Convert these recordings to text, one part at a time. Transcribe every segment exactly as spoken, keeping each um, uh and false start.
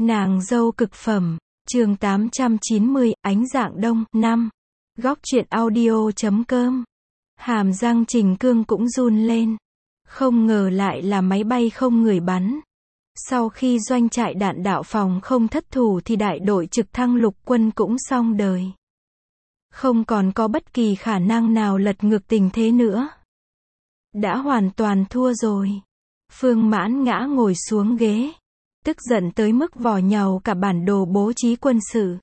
Nàng dâu cực phẩm, chương tám trăm chín mươi, ánh dạng đông, năm. Góc truyện audio chấm com. Hàm răng Trình Cương cũng run lên. Không ngờ lại là máy bay không người bắn. Sau khi doanh trại đạn đạo phòng không thất thủ thì đại đội trực thăng lục quân cũng xong đời. Không còn có bất kỳ khả năng nào lật ngược tình thế nữa. Đã hoàn toàn thua rồi. Phương Mãn ngã ngồi xuống ghế. Tức giận tới mức vò nhàu cả bản đồ bố trí quân sự.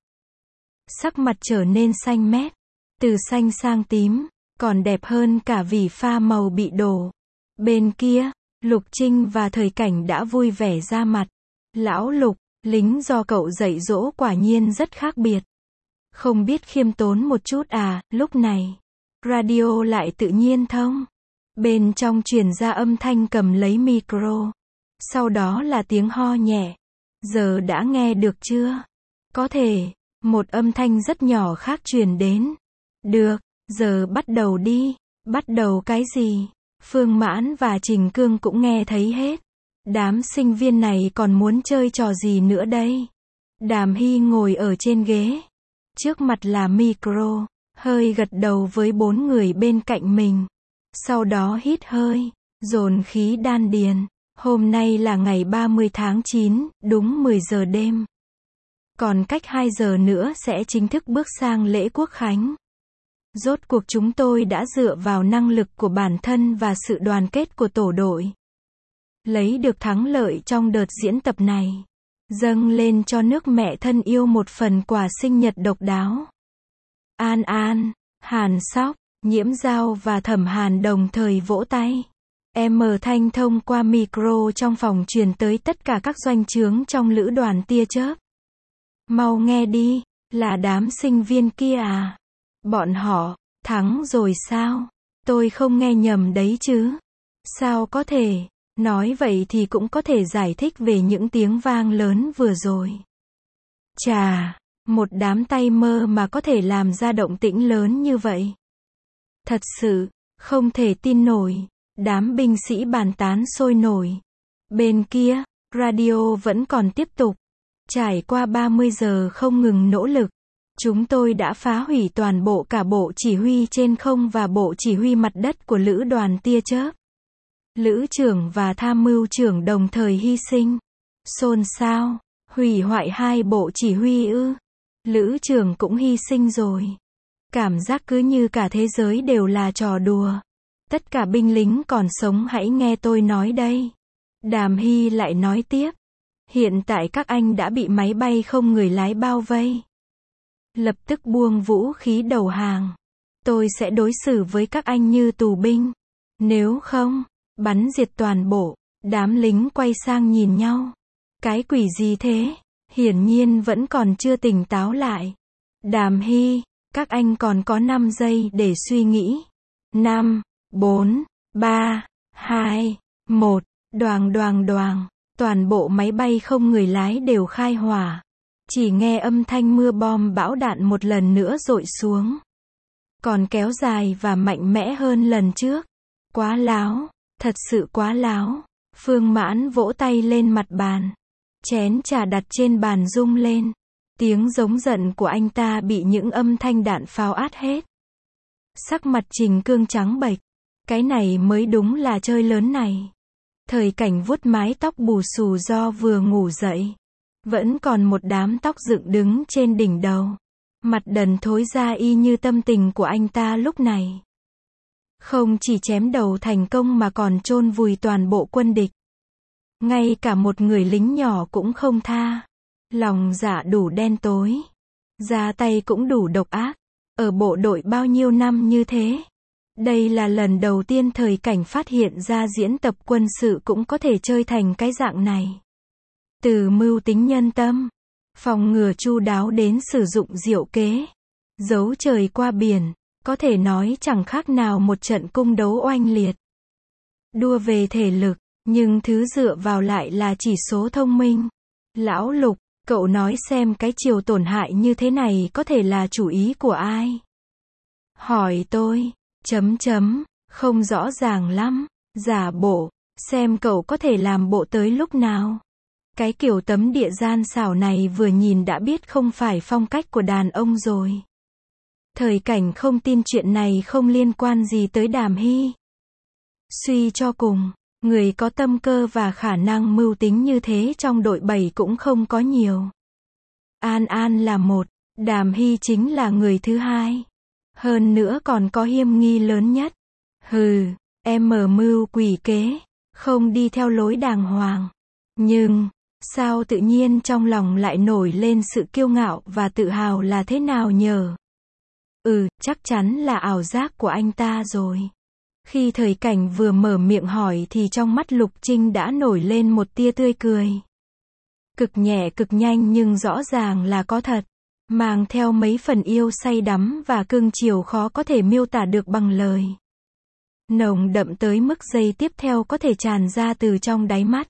Sắc mặt trở nên xanh mét. Từ xanh sang tím, còn đẹp hơn cả vì pha màu bị đổ. Bên kia, Lục Trinh và Thời Cảnh đã vui vẻ ra mặt. Lão Lục, lính do cậu dạy dỗ quả nhiên rất khác biệt. Không biết khiêm tốn một chút à, lúc này. Radio lại tự nhiên thông. Bên trong truyền ra âm thanh cầm lấy micro. Sau đó là tiếng ho nhẹ. Giờ đã nghe được chưa? Có thể. Một âm thanh rất nhỏ khác truyền đến. Được, giờ bắt đầu đi. Bắt đầu cái gì? Phương Mãn và Trình Cương cũng nghe thấy hết. Đám sinh viên này còn muốn chơi trò gì nữa đây? Đàm Hy ngồi ở trên ghế. Trước mặt là micro. Hơi gật đầu với bốn người bên cạnh mình. Sau đó hít hơi. Dồn khí đan điền. Hôm nay là ngày ba mươi tháng chín, đúng mười giờ đêm. Còn cách hai giờ nữa sẽ chính thức bước sang lễ quốc khánh. Rốt cuộc chúng tôi đã dựa vào năng lực của bản thân và sự đoàn kết của tổ đội. Lấy được thắng lợi trong đợt diễn tập này. Dâng lên cho nước mẹ thân yêu một phần quà sinh nhật độc đáo. An An, Hàn Sóc, Nhiễm Giao và Thẩm Hàn đồng thời vỗ tay. M thanh thông qua micro trong phòng truyền tới tất cả các doanh trướng trong lữ đoàn tia chớp. Mau nghe đi, là đám sinh viên kia à? Bọn họ, thắng rồi sao? Tôi không nghe nhầm đấy chứ? Sao có thể? Nói vậy thì cũng có thể giải thích về những tiếng vang lớn vừa rồi. Chà, một đám tay mơ mà có thể làm ra động tĩnh lớn như vậy. Thật sự, không thể tin nổi. Đám binh sĩ bàn tán sôi nổi. Bên kia, radio vẫn còn tiếp tục. Trải qua ba mươi giờ không ngừng nỗ lực, chúng tôi đã phá hủy toàn bộ cả bộ chỉ huy trên không và bộ chỉ huy mặt đất của lữ đoàn tia chớp. Lữ trưởng và tham mưu trưởng đồng thời hy sinh. Xôn xao, hủy hoại hai bộ chỉ huy ư? Lữ trưởng cũng hy sinh rồi. Cảm giác cứ như cả thế giới đều là trò đùa. Tất cả binh lính còn sống hãy nghe tôi nói đây. Đàm Hy lại nói tiếp. Hiện tại các anh đã bị máy bay không người lái bao vây. Lập tức buông vũ khí đầu hàng. Tôi sẽ đối xử với các anh như tù binh. Nếu không, bắn diệt toàn bộ. Đám lính quay sang nhìn nhau. Cái quỷ gì thế? Hiển nhiên vẫn còn chưa tỉnh táo lại. Đàm Hy, các anh còn có năm giây để suy nghĩ. năm, bốn, ba, hai, một, đoàng đoàng đoàng, toàn bộ máy bay không người lái đều khai hỏa. Chỉ nghe âm thanh mưa bom bão đạn một lần nữa dội xuống. Còn kéo dài và mạnh mẽ hơn lần trước. Quá láo, thật sự quá láo. Phương Mãn vỗ tay lên mặt bàn. Chén trà đặt trên bàn rung lên. Tiếng giống giận của anh ta bị những âm thanh đạn pháo át hết. Sắc mặt Trình Cương trắng bệch. Cái này mới đúng là chơi lớn này. Thời Cảnh vuốt mái tóc bù xù do vừa ngủ dậy. Vẫn còn một đám tóc dựng đứng trên đỉnh đầu. Mặt đần thối ra y như tâm tình của anh ta lúc này. Không chỉ chém đầu thành công mà còn chôn vùi toàn bộ quân địch. Ngay cả một người lính nhỏ cũng không tha. Lòng dạ đủ đen tối. Ra tay cũng đủ độc ác. Ở bộ đội bao nhiêu năm như thế. Đây là lần đầu tiên Thời Cảnh phát hiện ra diễn tập quân sự cũng có thể chơi thành cái dạng này. Từ mưu tính nhân tâm, phòng ngừa chu đáo đến sử dụng diệu kế, giấu trời qua biển, có thể nói chẳng khác nào một trận cung đấu oanh liệt. Đua về thể lực, nhưng thứ dựa vào lại là chỉ số thông minh. Lão Lục, cậu nói xem cái chiều tổn hại như thế này có thể là chủ ý của ai? Hỏi tôi. Chấm chấm, không rõ ràng lắm. Giả bộ, xem cậu có thể làm bộ tới lúc nào. Cái kiểu tấm địa gian xảo này vừa nhìn đã biết không phải phong cách của đàn ông rồi. Thời Cảnh không tin chuyện này không liên quan gì tới Đàm Hy. Suy cho cùng, người có tâm cơ và khả năng mưu tính như thế trong đội bảy cũng không có nhiều. An An là một, Đàm Hy chính là người thứ hai. Hơn nữa còn có hiểm nghi lớn nhất. Hừ, em mở mưu quỷ kế, không đi theo lối đàng hoàng. Nhưng, sao tự nhiên trong lòng lại nổi lên sự kiêu ngạo và tự hào là thế nào nhờ? Ừ, chắc chắn là ảo giác của anh ta rồi. Khi Thời Cảnh vừa mở miệng hỏi thì trong mắt Lục Trinh đã nổi lên một tia tươi cười. Cực nhẹ cực nhanh nhưng rõ ràng là có thật. Mang theo mấy phần yêu say đắm và cưng chiều khó có thể miêu tả được bằng lời. Nồng đậm tới mức giây tiếp theo có thể tràn ra từ trong đáy mắt.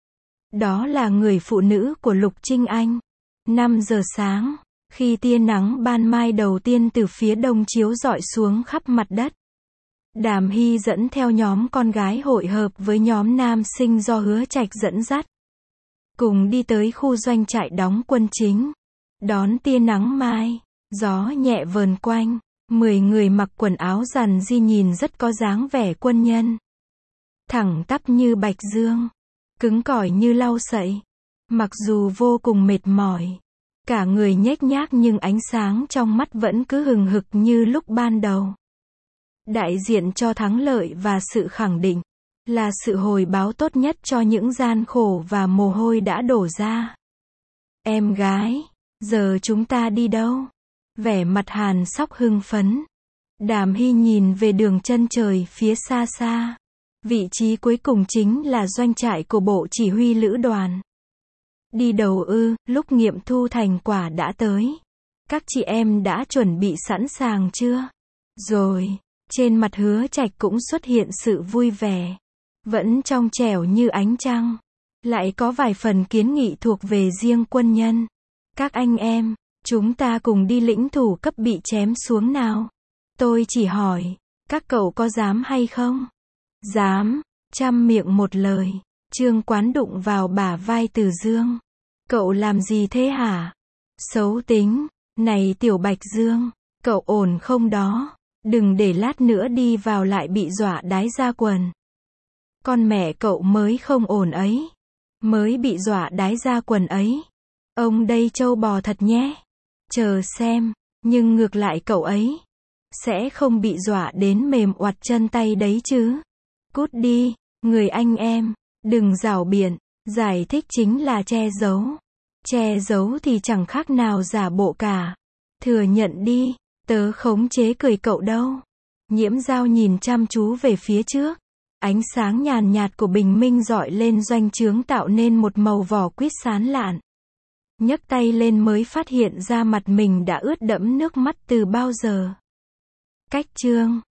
Đó là người phụ nữ của Lục Trinh Anh. năm giờ sáng, khi tia nắng ban mai đầu tiên từ phía đông chiếu rọi xuống khắp mặt đất. Đàm Hy dẫn theo nhóm con gái hội hợp với nhóm nam sinh do Hứa Trạch dẫn dắt. Cùng đi tới khu doanh trại đóng quân chính. Đón tia nắng mai, gió nhẹ vờn quanh, mười người mặc quần áo rằn ri nhìn rất có dáng vẻ quân nhân. Thẳng tắp như bạch dương, cứng cỏi như lau sậy. Mặc dù vô cùng mệt mỏi, cả người nhếch nhác nhưng ánh sáng trong mắt vẫn cứ hừng hực như lúc ban đầu. Đại diện cho thắng lợi và sự khẳng định, là sự hồi báo tốt nhất cho những gian khổ và mồ hôi đã đổ ra. Em gái, giờ chúng ta đi đâu? Vẻ mặt Hàn Sóc hưng phấn. Đàm Hy nhìn về đường chân trời phía xa xa. Vị trí cuối cùng chính là doanh trại của bộ chỉ huy lữ đoàn. Đi đầu ư, lúc nghiệm thu thành quả đã tới. Các chị em đã chuẩn bị sẵn sàng chưa? Rồi, trên mặt Hứa Trạch cũng xuất hiện sự vui vẻ. Vẫn trong trẻo như ánh trăng. Lại có vài phần kiến nghị thuộc về riêng quân nhân. Các anh em, chúng ta cùng đi lĩnh thủ cấp bị chém xuống nào. Tôi chỉ hỏi, các cậu có dám hay không? Dám, trăm miệng một lời. Trương Quán đụng vào bả vai Từ Dương. Cậu làm gì thế hả? Xấu tính, này Tiểu Bạch Dương, cậu ổn không đó? Đừng để lát nữa đi vào lại bị dọa đái ra quần. Con mẹ cậu mới không ổn ấy. Mới bị dọa đái ra quần ấy. Ông đây trâu bò thật nhé. Chờ xem, nhưng ngược lại cậu ấy sẽ không bị dọa đến mềm oặt chân tay đấy chứ. Cút đi, người anh em, đừng rảo biện, giải thích chính là che giấu. Che giấu thì chẳng khác nào giả bộ cả. Thừa nhận đi, tớ khống chế cười cậu đâu. Nhiễm Giao nhìn chăm chú về phía trước. Ánh sáng nhàn nhạt của bình minh rọi lên doanh trướng tạo nên một màu vỏ quýt sáng lạn. Nhấc tay lên mới phát hiện ra mặt mình đã ướt đẫm nước mắt từ bao giờ. Cách Trương